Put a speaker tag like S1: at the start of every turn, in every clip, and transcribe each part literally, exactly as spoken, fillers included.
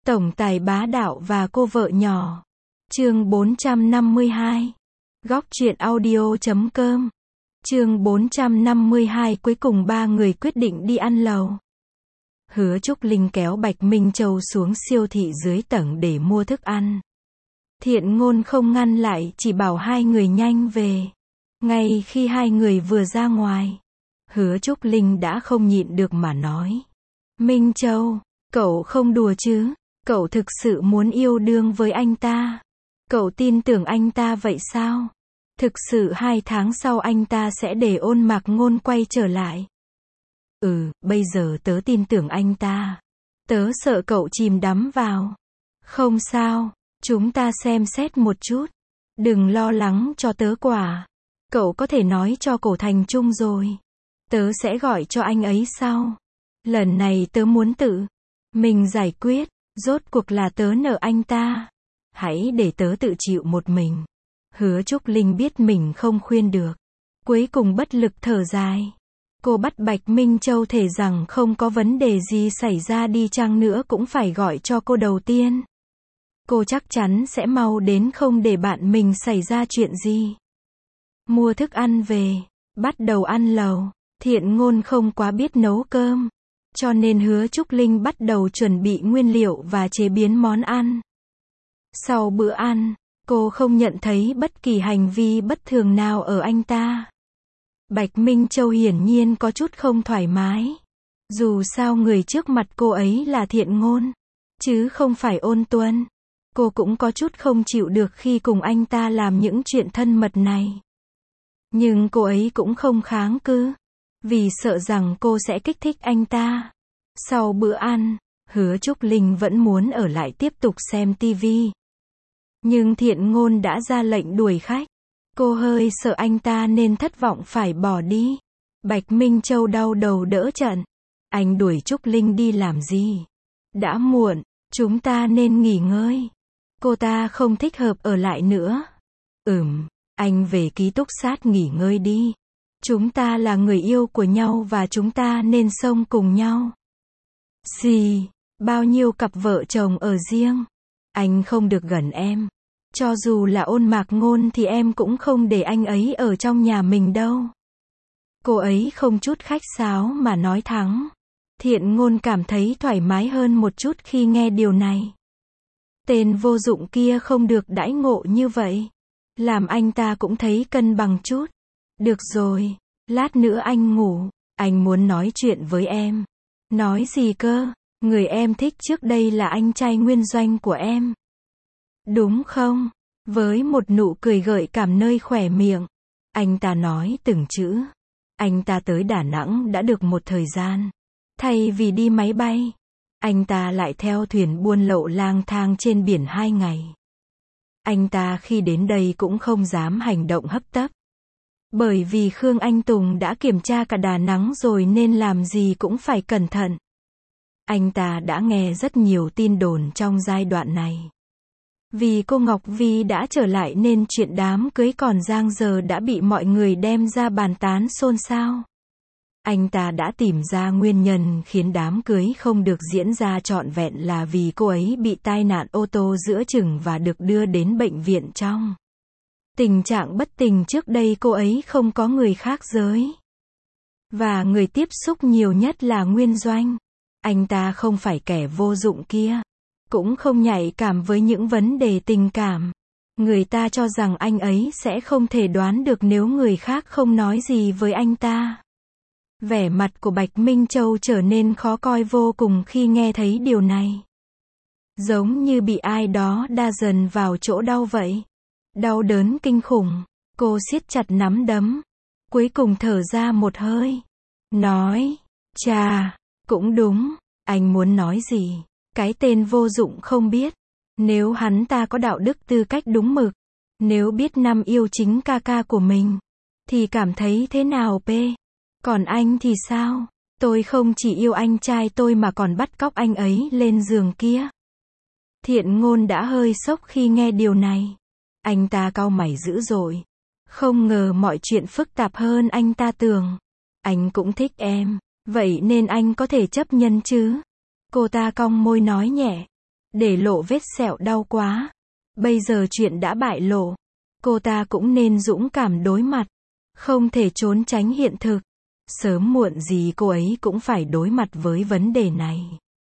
S1: Tổng tài bá đạo và cô vợ nhỏ. Chương bốn trăm năm mươi hai. Góc truyện audio chấm com. Chương bốn trăm năm mươi hai. Cuối cùng ba người quyết định đi ăn lẩu. Hứa Trúc Linh kéo Bạch Minh Châu xuống siêu thị dưới tầng để mua thức ăn. Thiện Ngôn không ngăn lại, chỉ bảo hai người nhanh về. Ngay khi hai người vừa ra ngoài, Hứa Trúc Linh đã không nhịn được mà nói: Minh Châu, cậu không đùa chứ? Cậu thực sự muốn yêu đương với anh ta? Cậu tin tưởng anh ta vậy sao? Thực sự hai tháng sau anh ta sẽ để Ôn Mạc Ngôn quay trở lại? Ừ, bây giờ tớ tin tưởng anh ta. Tớ sợ cậu chìm đắm vào. Không sao, chúng ta xem xét một chút. Đừng lo lắng cho tớ quả. Cậu có thể nói cho Cổ Thành Trung rồi. Tớ sẽ gọi cho anh ấy sau. Lần này tớ muốn tự mình giải quyết. Rốt cuộc là tớ nợ anh ta. Hãy để tớ tự chịu một mình. Hứa Trúc Linh biết mình không khuyên được. Cuối cùng bất lực thở dài. Cô bắt Bạch Minh Châu thề rằng không có vấn đề gì xảy ra đi chăng nữa cũng phải gọi cho cô đầu tiên. Cô chắc chắn sẽ mau đến không để bạn mình xảy ra chuyện gì. Mua thức ăn về, bắt đầu ăn lẩu. Thiện Ngôn không quá biết nấu cơm, cho nên Hứa Trúc Linh bắt đầu chuẩn bị nguyên liệu và chế biến món ăn. Sau bữa ăn, cô không nhận thấy bất kỳ hành vi bất thường nào ở anh ta. Bạch Minh Châu hiển nhiên có chút không thoải mái. Dù sao người trước mặt cô ấy là Thiện Ngôn, chứ không phải Ôn Tuân. Cô cũng có chút không chịu được khi cùng anh ta làm những chuyện thân mật này. Nhưng cô ấy cũng không kháng cự, vì sợ rằng cô sẽ kích thích anh ta. Sau bữa ăn, Hứa Trúc Linh vẫn muốn ở lại tiếp tục xem tivi. Nhưng Thiện Ngôn đã ra lệnh đuổi khách. Cô hơi sợ anh ta nên thất vọng phải bỏ đi. Bạch Minh Châu đau đầu đỡ trận. Anh đuổi Trúc Linh đi làm gì? Đã muộn, chúng ta nên nghỉ ngơi. Cô ta không thích hợp ở lại nữa. Ừm, anh về ký túc xá nghỉ ngơi đi. Chúng ta là người yêu của nhau và chúng ta nên sống cùng nhau. Gì? Bao nhiêu cặp vợ chồng ở riêng? Anh không được gần em. Cho dù là Ôn Mạc Ngôn thì em cũng không để anh ấy ở trong nhà mình đâu. Cô ấy không chút khách sáo mà nói thẳng. Thiện Ngôn cảm thấy thoải mái hơn một chút khi nghe điều này. Tên vô dụng kia không được đãi ngộ như vậy. Làm anh ta cũng thấy cân bằng chút. Được rồi, lát nữa anh ngủ. Anh muốn nói chuyện với em. Nói gì cơ? Người em thích trước đây là anh trai nguyên doanh của em. Đúng không? Với một nụ cười gợi cảm nơi khóe miệng, anh ta nói từng chữ. Anh ta tới Đà Nẵng đã được một thời gian. Thay vì đi máy bay, anh ta lại theo thuyền buôn lậu lang thang trên biển hai ngày. Anh ta khi đến đây cũng không dám hành động hấp tấp. Bởi vì Khương Anh Tùng đã kiểm tra cả Đà Nẵng rồi nên làm gì cũng phải cẩn thận. Anh ta đã nghe rất nhiều tin đồn trong giai đoạn này. Vì cô Ngọc Vi đã trở lại nên chuyện đám cưới còn dang dở đã bị mọi người đem ra bàn tán xôn xao. Anh ta đã tìm ra nguyên nhân khiến đám cưới không được diễn ra trọn vẹn là vì cô ấy bị tai nạn ô tô giữa chừng và được đưa đến bệnh viện trong tình trạng bất tỉnh. Trước đây cô ấy không có người khác giới. Và người tiếp xúc nhiều nhất là Nguyên Doanh. Anh ta không phải kẻ vô dụng kia. Cũng không nhạy cảm với những vấn đề tình cảm. Người ta cho rằng anh ấy sẽ không thể đoán được nếu người khác không nói gì với anh ta. Vẻ mặt của Bạch Minh Châu trở nên khó coi vô cùng khi nghe thấy điều này. Giống như bị ai đó đa dần vào chỗ đau vậy. Đau đớn kinh khủng. Cô siết chặt nắm đấm. Cuối cùng thở ra một hơi. Nói, chà, cũng đúng. Anh muốn nói gì? Cái tên vô dụng không biết. Nếu hắn ta có đạo đức tư cách đúng mực, nếu biết năm yêu chính ca ca của mình, thì cảm thấy thế nào p? Còn anh thì sao? Tôi không chỉ yêu anh trai tôi mà còn bắt cóc anh ấy lên giường kia. Thiện Ngôn đã hơi sốc khi nghe điều này. Anh ta cau mày dữ dội. Không ngờ mọi chuyện phức tạp hơn anh ta tưởng. Anh cũng thích em, vậy nên anh có thể chấp nhận chứ? Cô ta cong môi nói nhẹ. để lộ vết sẹo đau quá. Bây giờ chuyện đã bại lộ. Cô ta cũng nên dũng cảm đối mặt. Không thể trốn tránh hiện thực. Sớm muộn gì cô ấy cũng phải đối mặt với vấn đề này.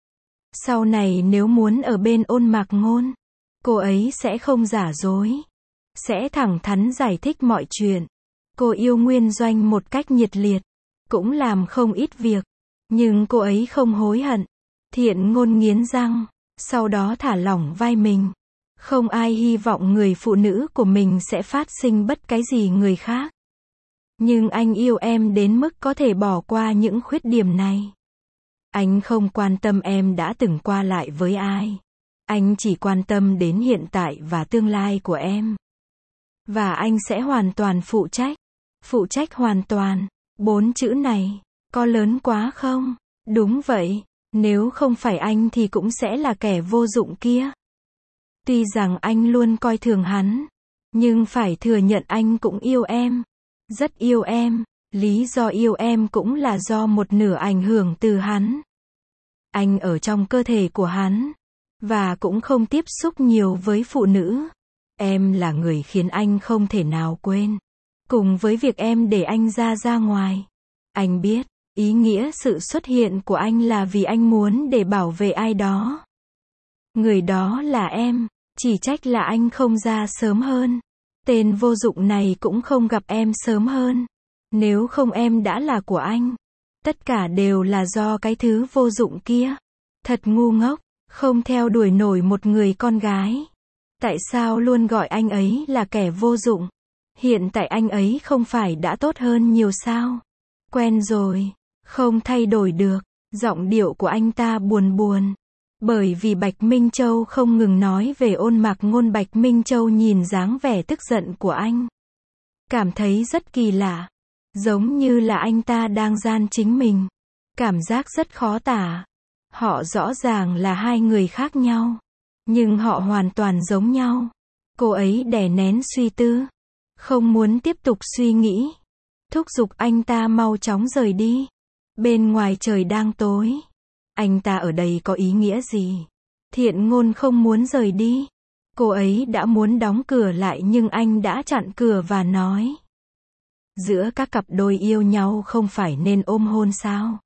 S1: Sau này nếu muốn ở bên Ôn Mạc Ngôn, cô ấy sẽ không giả dối. Sẽ thẳng thắn giải thích mọi chuyện. Cô yêu Nguyên Doanh một cách nhiệt liệt. Cũng làm không ít việc. Nhưng cô ấy không hối hận. Thiện Ngôn nghiến răng. Sau đó thả lỏng vai mình. Không ai hy vọng người phụ nữ của mình sẽ phát sinh bất cái gì người khác. Nhưng anh yêu em đến mức có thể bỏ qua những khuyết điểm này. Anh không quan tâm em đã từng qua lại với ai. Anh chỉ quan tâm đến hiện tại và tương lai của em. Và anh sẽ hoàn toàn phụ trách. Phụ trách hoàn toàn. Bốn chữ này, có lớn quá không? Đúng vậy. Nếu không phải anh thì cũng sẽ là kẻ vô dụng kia. Tuy rằng anh luôn coi thường hắn. Nhưng phải thừa nhận anh cũng yêu em. Rất yêu em. Lý do yêu em cũng là do một nửa ảnh hưởng từ hắn. Anh ở trong cơ thể của hắn. Và cũng không tiếp xúc nhiều với phụ nữ. Em là người khiến anh không thể nào quên. Cùng với việc em để anh ra ra ngoài. Anh biết, ý nghĩa sự xuất hiện của anh là vì anh muốn để bảo vệ ai đó. Người đó là em. Chỉ trách là anh không ra sớm hơn. Tên vô dụng này cũng không gặp em sớm hơn. Nếu không em đã là của anh. Tất cả đều là do cái thứ vô dụng kia. Thật ngu ngốc, không theo đuổi nổi một người con gái. Tại sao luôn gọi anh ấy là kẻ vô dụng? Hiện tại anh ấy không phải đã tốt hơn nhiều sao? Quen rồi, không thay đổi được. Giọng điệu của anh ta buồn buồn. Bởi vì Bạch Minh Châu không ngừng nói về Ôn Mạc Ngôn. Bạch Minh Châu nhìn dáng vẻ tức giận của anh. Cảm thấy rất kỳ lạ. Giống như là anh ta đang gian chính mình. Cảm giác rất khó tả. Họ rõ ràng là hai người khác nhau. Nhưng họ hoàn toàn giống nhau. Cô ấy đè nén suy tư. Không muốn tiếp tục suy nghĩ. Thúc giục anh ta mau chóng rời đi. Bên ngoài trời đang tối. Anh ta ở đây có ý nghĩa gì? Thiện Ngôn không muốn rời đi. Cô ấy đã muốn đóng cửa lại nhưng anh đã chặn cửa và nói. Giữa các cặp đôi yêu nhau không phải nên ôm hôn sao?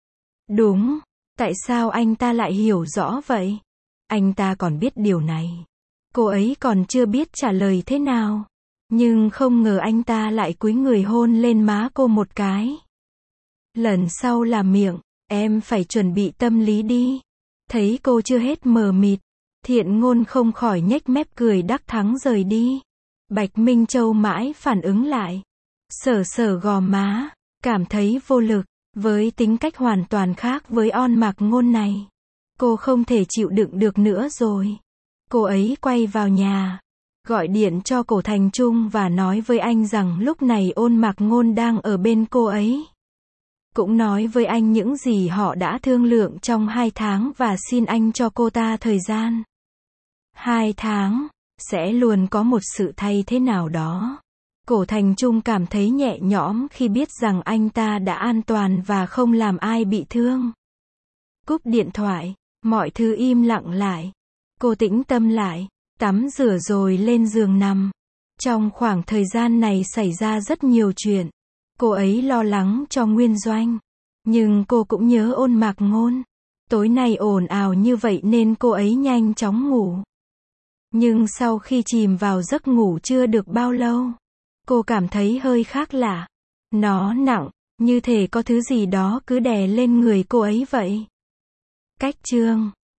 S1: Đúng. Tại sao anh ta lại hiểu rõ vậy? Anh ta còn biết điều này. Cô ấy còn chưa biết trả lời thế nào. Nhưng không ngờ anh ta lại cúi người hôn lên má cô một cái. Lần sau là miệng. Em phải chuẩn bị tâm lý đi. Thấy cô chưa hết mờ mịt. Thiện Ngôn không khỏi nhếch mép cười đắc thắng rời đi. Bạch Minh Châu mãi phản ứng lại. Sở sở gò má. Cảm thấy vô lực. Với tính cách hoàn toàn khác với Ôn Mạc Ngôn này. Cô không thể chịu đựng được nữa rồi. Cô ấy quay vào nhà. Gọi điện cho Cổ Thành Trung và nói với anh rằng lúc này Ôn Mạc Ngôn đang ở bên cô ấy. Cũng nói với anh những gì họ đã thương lượng trong hai tháng và xin anh cho cô ta thời gian. Hai tháng, sẽ luôn có một sự thay thế nào đó. Cổ Thành Trung cảm thấy nhẹ nhõm khi biết rằng anh ta đã an toàn và không làm ai bị thương. Cúp điện thoại, mọi thứ im lặng lại. Cô tĩnh tâm lại, tắm rửa rồi lên giường nằm. Trong khoảng thời gian này xảy ra rất nhiều chuyện. Cô ấy lo lắng cho Nguyên Doanh. Nhưng cô cũng nhớ Ôn Mạc Ngôn. Tối nay ồn ào như vậy nên cô ấy nhanh chóng ngủ. Nhưng sau khi chìm vào giấc ngủ chưa được bao lâu, cô cảm thấy hơi khác lạ. Nó nặng, như thể có thứ gì đó cứ đè lên người cô ấy vậy. Cách chương